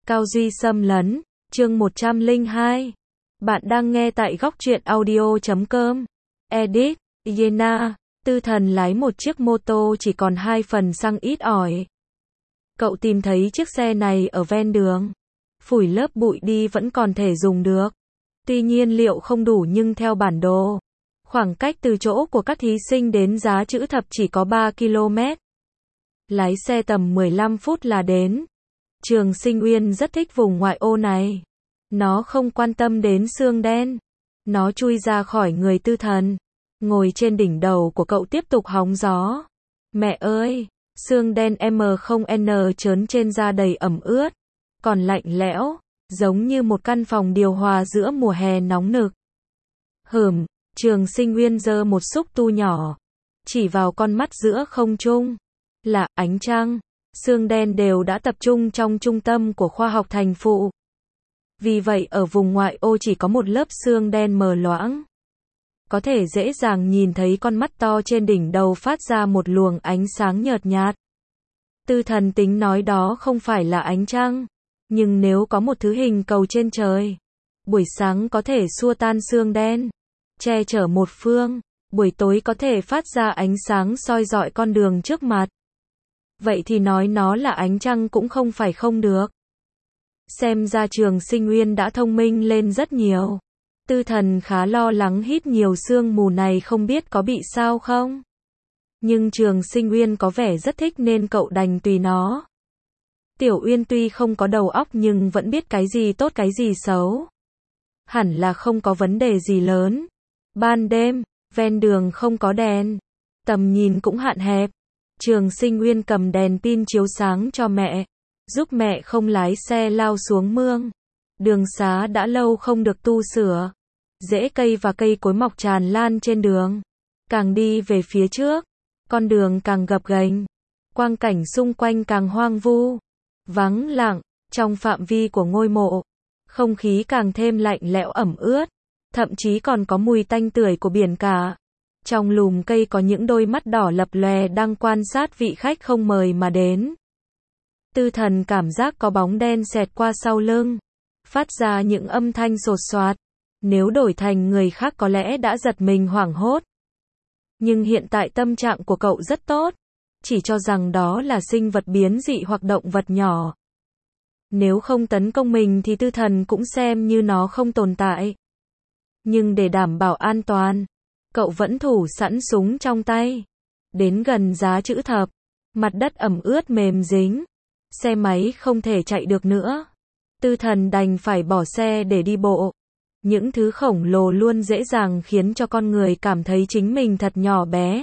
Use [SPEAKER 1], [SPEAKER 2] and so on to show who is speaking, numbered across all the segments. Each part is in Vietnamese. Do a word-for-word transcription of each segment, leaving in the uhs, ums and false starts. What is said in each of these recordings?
[SPEAKER 1] Cao Duy xâm lấn, chương một trăm lẻ hai. Bạn đang nghe tại góc truyện audio chấm com. Edit, Yena, Tư Thần lái một chiếc mô tô chỉ còn hai phần xăng ít ỏi. Cậu tìm thấy chiếc xe này ở ven đường. Phủi lớp bụi đi vẫn còn thể dùng được. Tuy nhiên liệu không đủ nhưng theo bản đồ, khoảng cách từ chỗ của các thí sinh đến Giá Chữ Thập chỉ có ba ki lô mét. Lái xe tầm mười lăm phút là đến. Trường Sinh Uyên rất thích vùng ngoại ô này. Nó không quan tâm đến xương đen. Nó chui ra khỏi người Tư Thần, ngồi trên đỉnh đầu của cậu tiếp tục hóng gió. Mẹ ơi, xương đen em không en trớn trên da đầy ẩm ướt, còn lạnh lẽo, giống như một căn phòng điều hòa giữa mùa hè nóng nực. Hửm, Trường Sinh Uyên giơ một xúc tu nhỏ, chỉ vào con mắt giữa không trung. Là ánh trăng. Xương đen đều đã tập trung trong trung tâm của khoa học thành phụ. Vì vậy ở vùng ngoại ô chỉ có một lớp xương đen mờ loãng. Có thể dễ dàng nhìn thấy con mắt to trên đỉnh đầu phát ra một luồng ánh sáng nhợt nhạt. Tư Thần tính nói đó không phải là ánh trăng, nhưng nếu có một thứ hình cầu trên trời, buổi sáng có thể xua tan xương đen, che chở một phương, buổi tối có thể phát ra ánh sáng soi rọi con đường trước mặt. Vậy thì nói nó là ánh trăng cũng không phải không được. Xem ra Trường Sinh Uyên đã thông minh lên rất nhiều. Tư Thần khá lo lắng hít nhiều sương mù này không biết có bị sao không. Nhưng Trường Sinh Uyên có vẻ rất thích nên cậu đành tùy nó. Tiểu Uyên tuy không có đầu óc nhưng vẫn biết cái gì tốt cái gì xấu. Hẳn là không có vấn đề gì lớn. Ban đêm, ven đường không có đèn, tầm nhìn cũng hạn hẹp. Trường Sinh Uyên cầm đèn pin chiếu sáng cho mẹ, giúp mẹ không lái xe lao xuống mương. Đường xá đã lâu không được tu sửa. Rễ cây và cây cối mọc tràn lan trên đường. Càng đi về phía trước, con đường càng gập ghềnh. Quang cảnh xung quanh càng hoang vu, vắng lặng. Trong phạm vi của ngôi mộ, không khí càng thêm lạnh lẽo ẩm ướt. Thậm chí còn có mùi tanh tưởi của biển cả. Trong lùm cây có những đôi mắt đỏ lập lòe đang quan sát vị khách không mời mà đến. Tư Thần cảm giác có bóng đen xẹt qua sau lưng, phát ra những âm thanh sột soạt. Nếu đổi thành người khác có lẽ đã giật mình hoảng hốt. Nhưng hiện tại tâm trạng của cậu rất tốt, chỉ cho rằng đó là sinh vật biến dị hoặc động vật nhỏ. Nếu không tấn công mình thì Tư Thần cũng xem như nó không tồn tại. Nhưng để đảm bảo an toàn, cậu vẫn thủ sẵn súng trong tay. Đến gần Giá Chữ Thập, mặt đất ẩm ướt mềm dính, xe máy không thể chạy được nữa. Tư Thần đành phải bỏ xe để đi bộ. Những thứ khổng lồ luôn dễ dàng khiến cho con người cảm thấy chính mình thật nhỏ bé.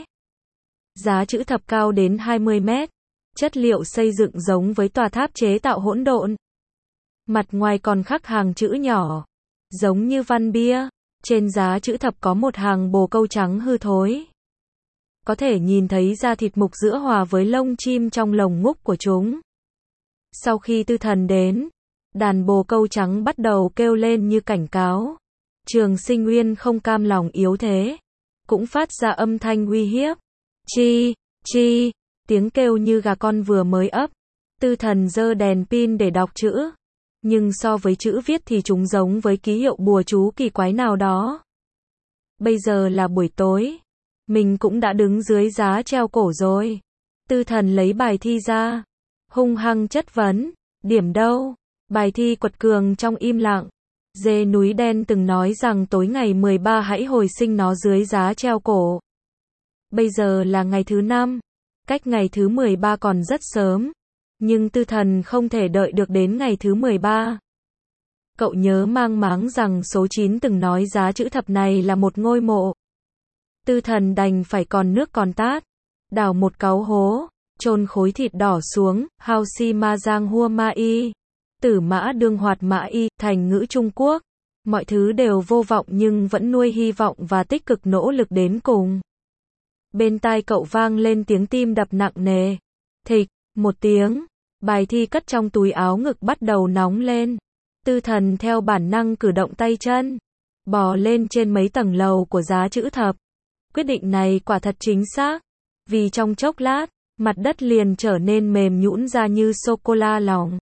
[SPEAKER 1] Giá Chữ Thập cao đến hai mươi mét, chất liệu xây dựng giống với tòa tháp chế tạo hỗn độn. Mặt ngoài còn khắc hàng chữ nhỏ, giống như văn bia. Trên Giá Chữ Thập có một hàng bồ câu trắng hư thối. Có thể nhìn thấy da thịt mục giữa hòa với lông chim trong lồng ngúc của chúng. Sau khi Tư Thần đến, đàn bồ câu trắng bắt đầu kêu lên như cảnh cáo. Trường Sinh Uyên không cam lòng yếu thế, cũng phát ra âm thanh uy hiếp. Chi, chi, tiếng kêu như gà con vừa mới ấp. Tư Thần giơ đèn pin để đọc chữ. Nhưng so với chữ viết thì chúng giống với ký hiệu bùa chú kỳ quái nào đó. Bây giờ là buổi tối. Mình cũng đã đứng dưới giá treo cổ rồi. Tư Thần lấy bài thi ra, hung hăng chất vấn. Điểm đâu? Bài thi quật cường trong im lặng. Dê núi đen từng nói rằng tối ngày mười ba hãy hồi sinh nó dưới giá treo cổ. Bây giờ là ngày thứ năm. Cách ngày thứ mười ba còn rất sớm. Nhưng Tư Thần không thể đợi được đến ngày thứ mười ba. Cậu nhớ mang máng rằng số chín từng nói Giá Chữ Thập này là một ngôi mộ. Tư Thần đành phải còn nước còn tát, đào một cáu hố, chôn khối thịt đỏ xuống. Hao si ma giang hua ma y, tử mã đương hoạt mã y, thành ngữ Trung Quốc. Mọi thứ đều vô vọng nhưng vẫn nuôi hy vọng và tích cực nỗ lực đến cùng. Bên tai cậu vang lên tiếng tim đập nặng nề. Thịch, một tiếng, bài thi cất trong túi áo ngực bắt đầu nóng lên. Tư Thần theo bản năng cử động tay chân, bò lên trên mấy tầng lầu của Giá Chữ Thập. Quyết định này quả thật chính xác, vì trong chốc lát, mặt đất liền trở nên mềm nhũn ra như sô-cô-la lỏng.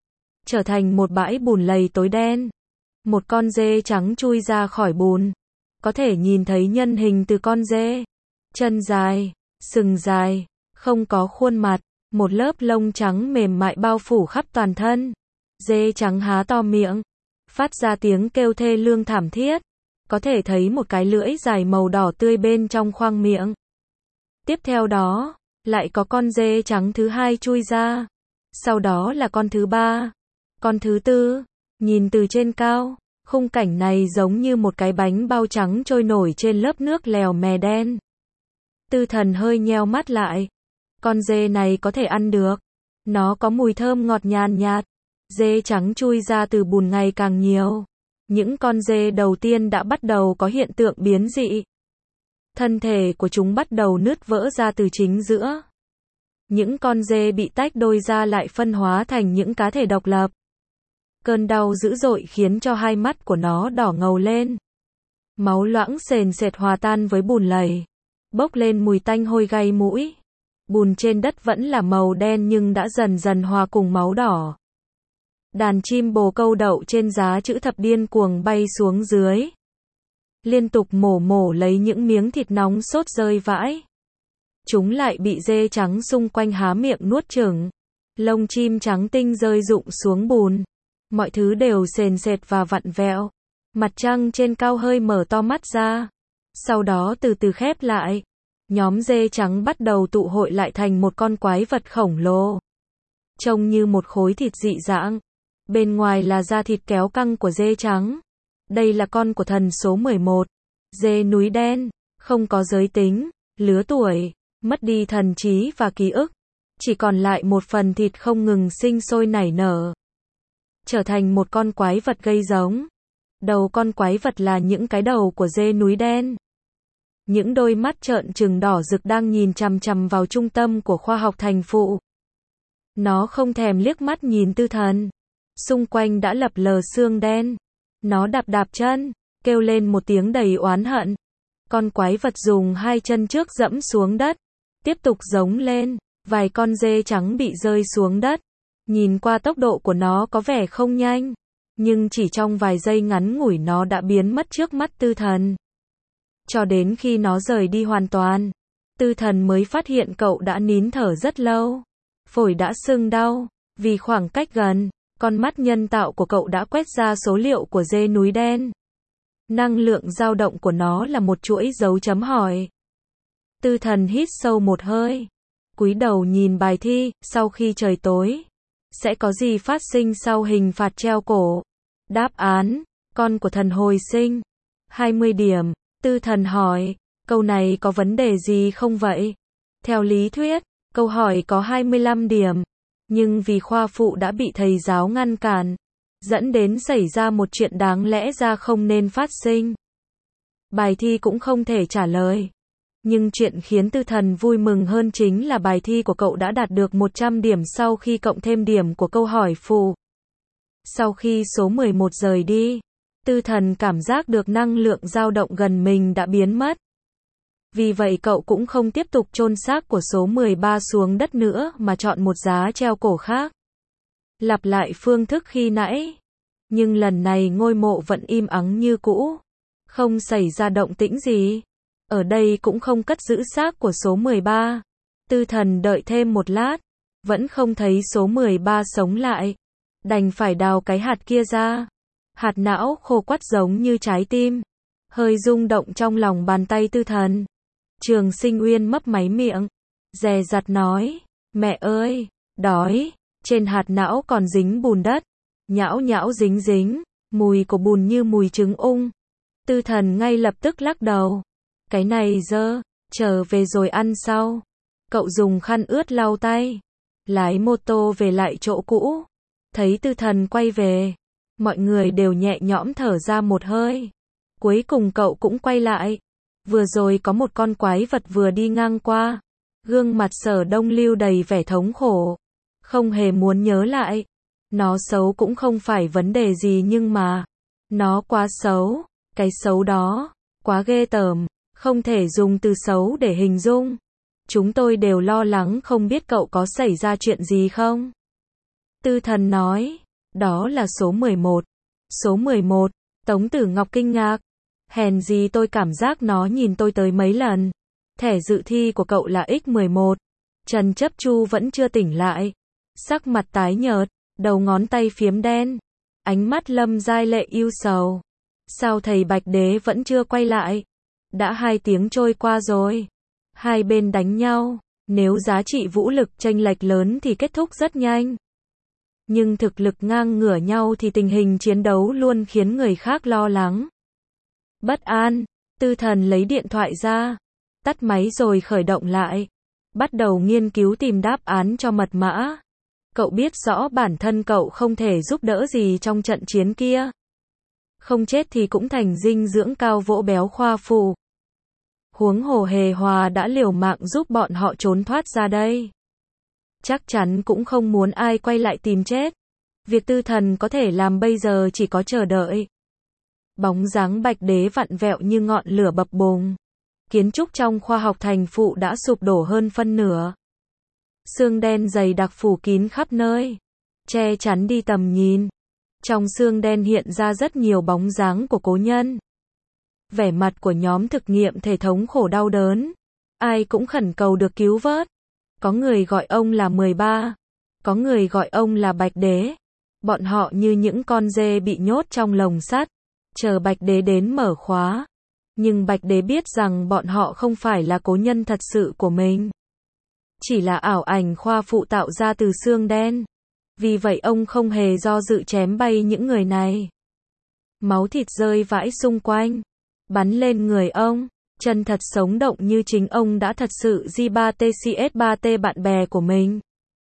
[SPEAKER 1] trở thành một bãi bùn lầy tối đen. Một con dê trắng chui ra khỏi bùn. Có thể nhìn thấy nhân hình từ con dê. Chân dài, sừng dài, không có khuôn mặt, một lớp lông trắng mềm mại bao phủ khắp toàn thân. Dê trắng há to miệng, phát ra tiếng kêu thê lương thảm thiết. Có thể thấy một cái lưỡi dài màu đỏ tươi bên trong khoang miệng. Tiếp theo đó, lại có con dê trắng thứ hai chui ra. Sau đó là con thứ ba, con thứ tư. Nhìn từ trên cao, khung cảnh này giống như một cái bánh bao trắng trôi nổi trên lớp nước lèo mè đen. Tư Thần hơi nheo mắt lại. Con dê này có thể ăn được. Nó có mùi thơm ngọt nhàn nhạt. Dê trắng chui ra từ bùn ngày càng nhiều. Những con dê đầu tiên đã bắt đầu có hiện tượng biến dị. Thân thể của chúng bắt đầu nứt vỡ ra từ chính giữa. Những con dê bị tách đôi ra lại phân hóa thành những cá thể độc lập. Cơn đau dữ dội khiến cho hai mắt của nó đỏ ngầu lên. Máu loãng sền sệt hòa tan với bùn lầy. Bốc lên mùi tanh hôi gây mũi. Bùn trên đất vẫn là màu đen nhưng đã dần dần hòa cùng máu đỏ. Đàn chim bồ câu đậu trên giá chữ thập điên cuồng bay xuống dưới. Liên tục mổ mổ lấy những miếng thịt nóng sốt rơi vãi. Chúng lại bị dê trắng xung quanh há miệng nuốt chửng. Lông chim trắng tinh rơi rụng xuống bùn. Mọi thứ đều sền sệt và vặn vẹo. Mặt trăng trên cao hơi mở to mắt ra. Sau đó từ từ khép lại. Nhóm dê trắng bắt đầu tụ hội lại thành một con quái vật khổng lồ. Trông như một khối thịt dị dạng. Bên ngoài là da thịt kéo căng của dê trắng. Đây là con của thần số mười một. Dê núi đen. Không có giới tính, lứa tuổi, mất đi thần trí và ký ức. Chỉ còn lại một phần thịt không ngừng sinh sôi nảy nở. Trở thành một con quái vật gây giống. Đầu con quái vật là những cái đầu của dê núi đen. Những đôi mắt trợn trừng đỏ rực đang nhìn chằm chằm vào trung tâm của khoa học thành phụ. Nó không thèm liếc mắt nhìn Tư Thần. Xung quanh đã lập lờ xương đen. Nó đạp đạp chân, kêu lên một tiếng đầy oán hận. Con quái vật dùng hai chân trước dẫm xuống đất. Tiếp tục giống lên. Vài con dê trắng bị rơi xuống đất. Nhìn qua tốc độ của nó có vẻ không nhanh. Nhưng chỉ trong vài giây ngắn ngủi nó đã biến mất trước mắt Tư Thần. Cho đến khi nó rời đi hoàn toàn. Tư Thần mới phát hiện cậu đã nín thở rất lâu. Phổi đã sưng đau. Vì khoảng cách gần, con mắt nhân tạo của cậu đã quét ra số liệu của dê núi đen. Năng lượng dao động của nó là một chuỗi dấu chấm hỏi. Tư Thần hít sâu một hơi. Cúi đầu nhìn bài thi, sau khi trời tối. Sẽ có gì phát sinh sau hình phạt treo cổ? Đáp án, con của thần hồi sinh. hai mươi điểm. Tư Thần hỏi, câu này có vấn đề gì không vậy? Theo lý thuyết, câu hỏi có hai mươi lăm điểm. Nhưng vì khoa phụ đã bị thầy giáo ngăn cản, dẫn đến xảy ra một chuyện đáng lẽ ra không nên phát sinh. Bài thi cũng không thể trả lời. Nhưng chuyện khiến Tư Thần vui mừng hơn chính là bài thi của cậu đã đạt được một trăm điểm sau khi cộng thêm điểm của câu hỏi phụ. Sau khi số mười một rời đi, Tư Thần cảm giác được năng lượng dao động gần mình đã biến mất. Vì vậy cậu cũng không tiếp tục chôn xác của số mười ba xuống đất nữa mà chọn một giá treo cổ khác. Lặp lại phương thức khi nãy. Nhưng lần này ngôi mộ vẫn im ắng như cũ. Không xảy ra động tĩnh gì. Ở đây cũng không cất giữ xác của số mười ba. Tư Thần đợi thêm một lát. Vẫn không thấy số mười ba sống lại. Đành phải đào cái hạt kia ra. Hạt não khô quắt giống như trái tim. Hơi rung động trong lòng bàn tay Tư Thần. Trường Sinh Uyên mấp máy miệng. Dè dặt nói. Mẹ ơi, đói. Trên hạt não còn dính bùn đất. Nhão nhão dính dính. Mùi của bùn như mùi trứng ung. Tư Thần ngay lập tức lắc đầu. Cái này dơ. Trở về rồi ăn sau. Cậu dùng khăn ướt lau tay. Lái mô tô về lại chỗ cũ. Thấy Tư Thần quay về. Mọi người đều nhẹ nhõm thở ra một hơi. Cuối cùng cậu cũng quay lại. Vừa rồi có một con quái vật vừa đi ngang qua. Gương mặt Sở Đông Lưu đầy vẻ thống khổ. Không hề muốn nhớ lại. Nó xấu cũng không phải vấn đề gì nhưng mà. Nó quá xấu. Cái xấu đó. Quá ghê tởm. Không thể dùng từ xấu để hình dung. Chúng tôi đều lo lắng không biết cậu có xảy ra chuyện gì không. Tư Thần nói. Đó là số mười một. Số mười một, Tống Tử Ngọc kinh ngạc. Hèn gì tôi cảm giác nó nhìn tôi tới mấy lần. Thẻ dự thi của cậu là ích mười một. Trần Chấp Chu vẫn chưa tỉnh lại. Sắc mặt tái nhợt, đầu ngón tay phiếm đen. Ánh mắt Lâm Giai Lệ ưu sầu. Sao thầy Bạch Đế vẫn chưa quay lại? Đã hai tiếng trôi qua rồi. Hai bên đánh nhau. Nếu giá trị vũ lực chênh lệch lớn thì kết thúc rất nhanh. Nhưng thực lực ngang ngửa nhau thì tình hình chiến đấu luôn khiến người khác lo lắng. Bất an, Tư Thần lấy điện thoại ra. Tắt máy rồi khởi động lại. Bắt đầu nghiên cứu tìm đáp án cho mật mã. Cậu biết rõ bản thân cậu không thể giúp đỡ gì trong trận chiến kia. Không chết thì cũng thành dinh dưỡng cao vỗ béo khoa phụ. Huống hồ Hề Hòa đã liều mạng giúp bọn họ trốn thoát ra đây. Chắc chắn cũng không muốn ai quay lại tìm chết. Việc Tư Thần có thể làm bây giờ chỉ có chờ đợi. Bóng dáng Bạch Đế vặn vẹo như ngọn lửa bập bùng. Kiến trúc trong khoa học thành phụ đã sụp đổ hơn phân nửa. Sương đen dày đặc phủ kín khắp nơi, che chắn đi tầm nhìn. Trong sương đen hiện ra rất nhiều bóng dáng của cố nhân. Vẻ mặt của nhóm thực nghiệm thể thống khổ đau đớn. Ai cũng khẩn cầu được cứu vớt. Có người gọi ông là mười ba. Có người gọi ông là Bạch Đế. Bọn họ như những con dê bị nhốt trong lồng sắt, chờ Bạch Đế đến mở khóa. Nhưng Bạch Đế biết rằng bọn họ không phải là cố nhân thật sự của mình. Chỉ là ảo ảnh khoa phụ tạo ra từ xương đen. Vì vậy ông không hề do dự chém bay những người này. Máu thịt rơi vãi xung quanh, bắn lên người ông. Chân thật sống động như chính ông đã thật sự giê ba tê xê ét ba tê bạn bè của mình.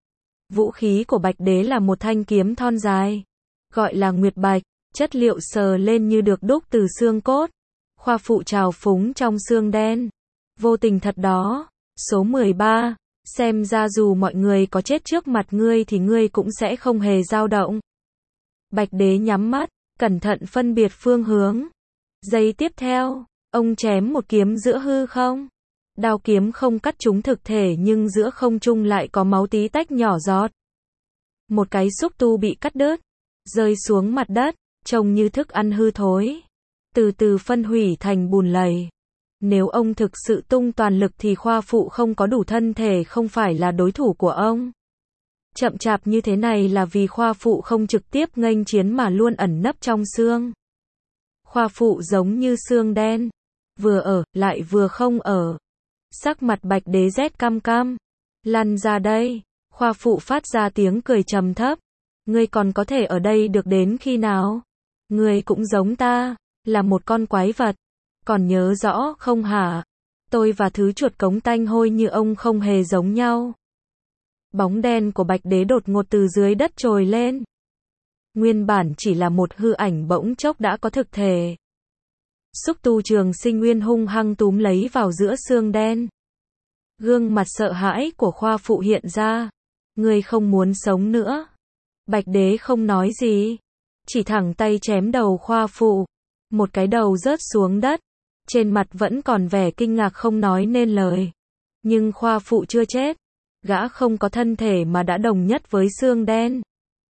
[SPEAKER 1] Vũ khí của Bạch Đế là một thanh kiếm thon dài, gọi là Nguyệt Bạch, chất liệu sờ lên như được đúc từ xương cốt. Khoa phụ trào phúng trong xương đen. Vô tình thật đó. Số mười ba, xem ra dù mọi người có chết trước mặt ngươi thì ngươi cũng sẽ không hề dao động. Bạch Đế nhắm mắt, cẩn thận phân biệt phương hướng. Giây tiếp theo, ông chém một kiếm giữa hư không. Đao kiếm không cắt trúng thực thể nhưng giữa không trung lại có máu tí tách nhỏ giọt. Một cái xúc tu bị cắt đứt, rơi xuống mặt đất, trông như thức ăn hư thối. Từ từ phân hủy thành bùn lầy. Nếu ông thực sự tung toàn lực thì khoa phụ không có đủ thân thể không phải là đối thủ của ông. Chậm chạp như thế này là vì khoa phụ không trực tiếp nghênh chiến mà luôn ẩn nấp trong xương. Khoa phụ giống như xương đen. Vừa ở, lại vừa không ở. Sắc mặt Bạch Đế rét căm căm. Lăn ra đây. Khoa phụ phát ra tiếng cười trầm thấp. Ngươi còn có thể ở đây được đến khi nào? Ngươi cũng giống ta, là một con quái vật. Còn nhớ rõ không hả? Tôi và thứ chuột cống tanh hôi như ông không hề giống nhau. Bóng đen của Bạch Đế đột ngột từ dưới đất trồi lên. Nguyên bản chỉ là một hư ảnh bỗng chốc đã có thực thể. Xúc tu Trường Sinh Nguyên hung hăng túm lấy vào giữa xương đen. Gương mặt sợ hãi của khoa phụ hiện ra. Ngươi không muốn sống nữa. Bạch Đế không nói gì, chỉ thẳng tay chém đầu khoa phụ. Một cái đầu rớt xuống đất. Trên mặt vẫn còn vẻ kinh ngạc không nói nên lời. Nhưng khoa phụ chưa chết. Gã không có thân thể mà đã đồng nhất với xương đen.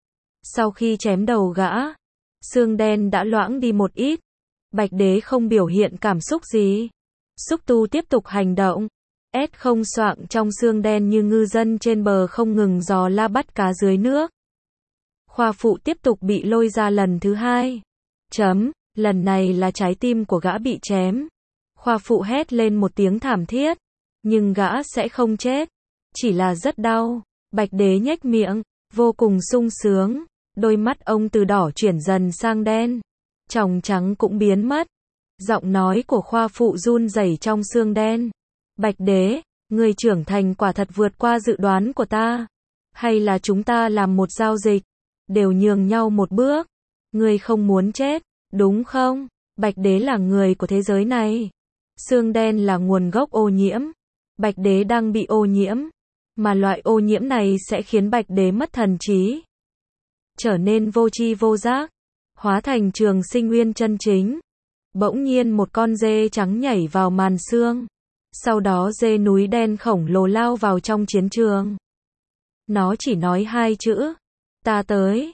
[SPEAKER 1] Sau khi chém đầu gã, xương đen đã loãng đi một ít. Bạch Đế không biểu hiện cảm xúc gì. Xúc tu tiếp tục hành động. S không xoạng trong xương đen như ngư dân trên bờ không ngừng dò la bắt cá dưới nước. Khoa phụ tiếp tục bị lôi ra lần thứ hai. Chấm, lần này là trái tim của gã bị chém. Khoa phụ hét lên một tiếng thảm thiết. Nhưng gã sẽ không chết. Chỉ là rất đau. Bạch Đế nhếch miệng, vô cùng sung sướng. Đôi mắt ông từ đỏ chuyển dần sang đen. Tròng trắng cũng biến mất. Giọng nói của khoa phụ run rẩy trong xương đen. Bạch Đế, người trưởng thành quả thật vượt qua dự đoán của ta. Hay là chúng ta làm một giao dịch, đều nhường nhau một bước. Ngươi không muốn chết, đúng không? Bạch Đế là người của thế giới này. Xương đen là nguồn gốc ô nhiễm. Bạch Đế đang bị ô nhiễm. Mà loại ô nhiễm này sẽ khiến Bạch Đế mất thần trí. Trở nên vô tri vô giác. Hóa thành Trường Sinh Nguyên chân chính. Bỗng nhiên một con dê trắng nhảy vào màn xương. Sau đó dê núi đen khổng lồ lao vào trong chiến trường. Nó chỉ nói hai chữ. Ta tới.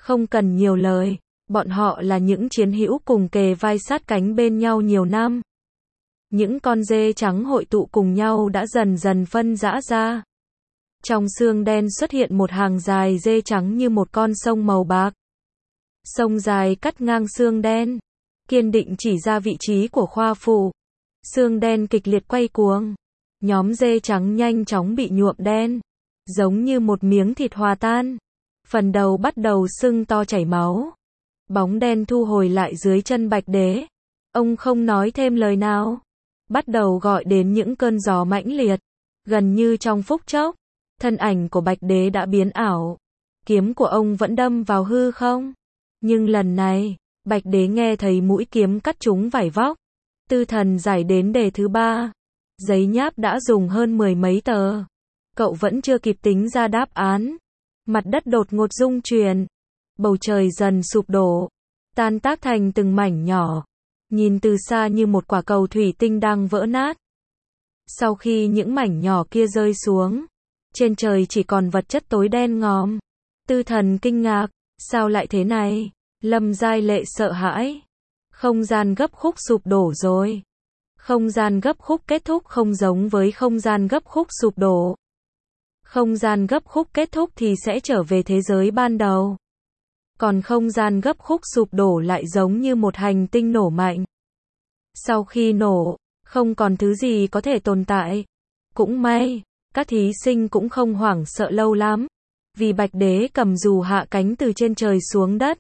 [SPEAKER 1] Không cần nhiều lời, bọn họ là những chiến hữu cùng kề vai sát cánh bên nhau nhiều năm. Những con dê trắng hội tụ cùng nhau đã dần dần phân rã ra. Trong xương đen xuất hiện một hàng dài dê trắng như một con sông màu bạc. Sông dài cắt ngang xương đen, kiên định chỉ ra vị trí của khoa phủ. Xương đen kịch liệt quay cuồng. Nhóm dê trắng nhanh chóng bị nhuộm đen, giống như một miếng thịt hòa tan. Phần đầu bắt đầu sưng to chảy máu. Bóng đen thu hồi lại dưới chân Bạch Đế. Ông không nói thêm lời nào. Bắt đầu gọi đến những cơn gió mãnh liệt. Gần như trong phút chốc, thân ảnh của Bạch Đế đã biến ảo. Kiếm của ông vẫn đâm vào hư không. Nhưng lần này, Bạch Đế nghe thấy mũi kiếm cắt trúng vải vóc. Tư thần giải đến đề thứ ba. Giấy nháp đã dùng hơn mười mấy tờ. Cậu vẫn chưa kịp tính ra đáp án. Mặt đất đột ngột rung chuyển. Bầu trời dần sụp đổ. Tan tác thành từng mảnh nhỏ. Nhìn từ xa như một quả cầu thủy tinh đang vỡ nát. Sau khi những mảnh nhỏ kia rơi xuống, trên trời chỉ còn vật chất tối đen ngòm. Tư thần kinh ngạc. Sao lại thế này? Lâm Giai Lệ sợ hãi. Không gian gấp khúc sụp đổ rồi. Không gian gấp khúc kết thúc không giống với không gian gấp khúc sụp đổ. Không gian gấp khúc kết thúc thì sẽ trở về thế giới ban đầu. Còn không gian gấp khúc sụp đổ lại giống như một hành tinh nổ mạnh. Sau khi nổ, không còn thứ gì có thể tồn tại. Cũng may, các thí sinh cũng không hoảng sợ lâu lắm. Vì Bạch Đế cầm dù hạ cánh từ trên trời xuống đất.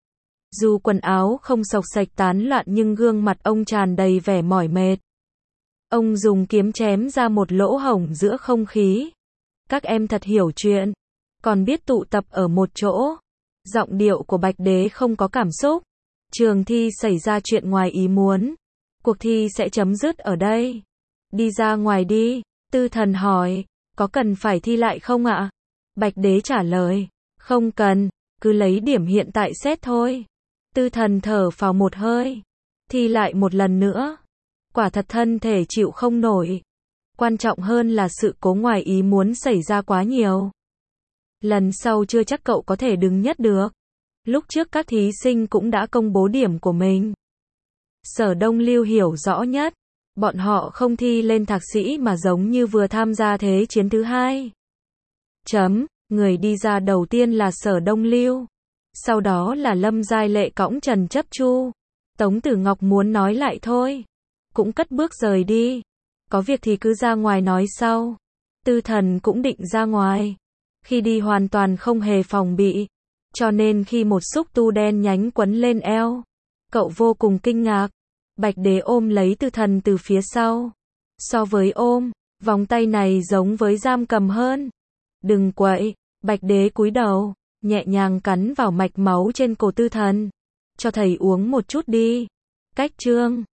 [SPEAKER 1] Dù quần áo không xộc xệch tán loạn nhưng gương mặt ông tràn đầy vẻ mỏi mệt. Ông dùng kiếm chém ra một lỗ hổng giữa không khí. Các em thật hiểu chuyện, còn biết tụ tập ở một chỗ. Giọng điệu của Bạch Đế không có cảm xúc. Trường thi xảy ra chuyện ngoài ý muốn. Cuộc thi sẽ chấm dứt ở đây. Đi ra ngoài đi, Tư thần hỏi, có cần phải thi lại không ạ? Bạch Đế trả lời, không cần, cứ lấy điểm hiện tại xét thôi. Tư thần thở phào một hơi. Thi lại một lần nữa. Quả thật thân thể chịu không nổi. Quan trọng hơn là sự cố ngoài ý muốn xảy ra quá nhiều. Lần sau chưa chắc cậu có thể đứng nhất được. Lúc trước các thí sinh cũng đã công bố điểm của mình. Sở Đông Lưu hiểu rõ nhất. Bọn họ không thi lên thạc sĩ mà giống như vừa tham gia thế chiến thứ hai. Chấm, người đi ra đầu tiên là Sở Đông Lưu. Sau đó là Lâm Giai Lệ cõng Trần Chấp Chu. Tống Tử Ngọc muốn nói lại thôi. Cũng cất bước rời đi. Có việc thì cứ ra ngoài nói sau. Tư thần cũng định ra ngoài. Khi đi hoàn toàn không hề phòng bị. Cho nên khi một xúc tu đen nhánh quấn lên eo, cậu vô cùng kinh ngạc. Bạch Đế ôm lấy tư thần từ phía sau. So với ôm, vòng tay này giống với giam cầm hơn. Đừng quậy, Bạch Đế cúi đầu, nhẹ nhàng cắn vào mạch máu trên cổ tư thần. Cho thầy uống một chút đi. Cách chương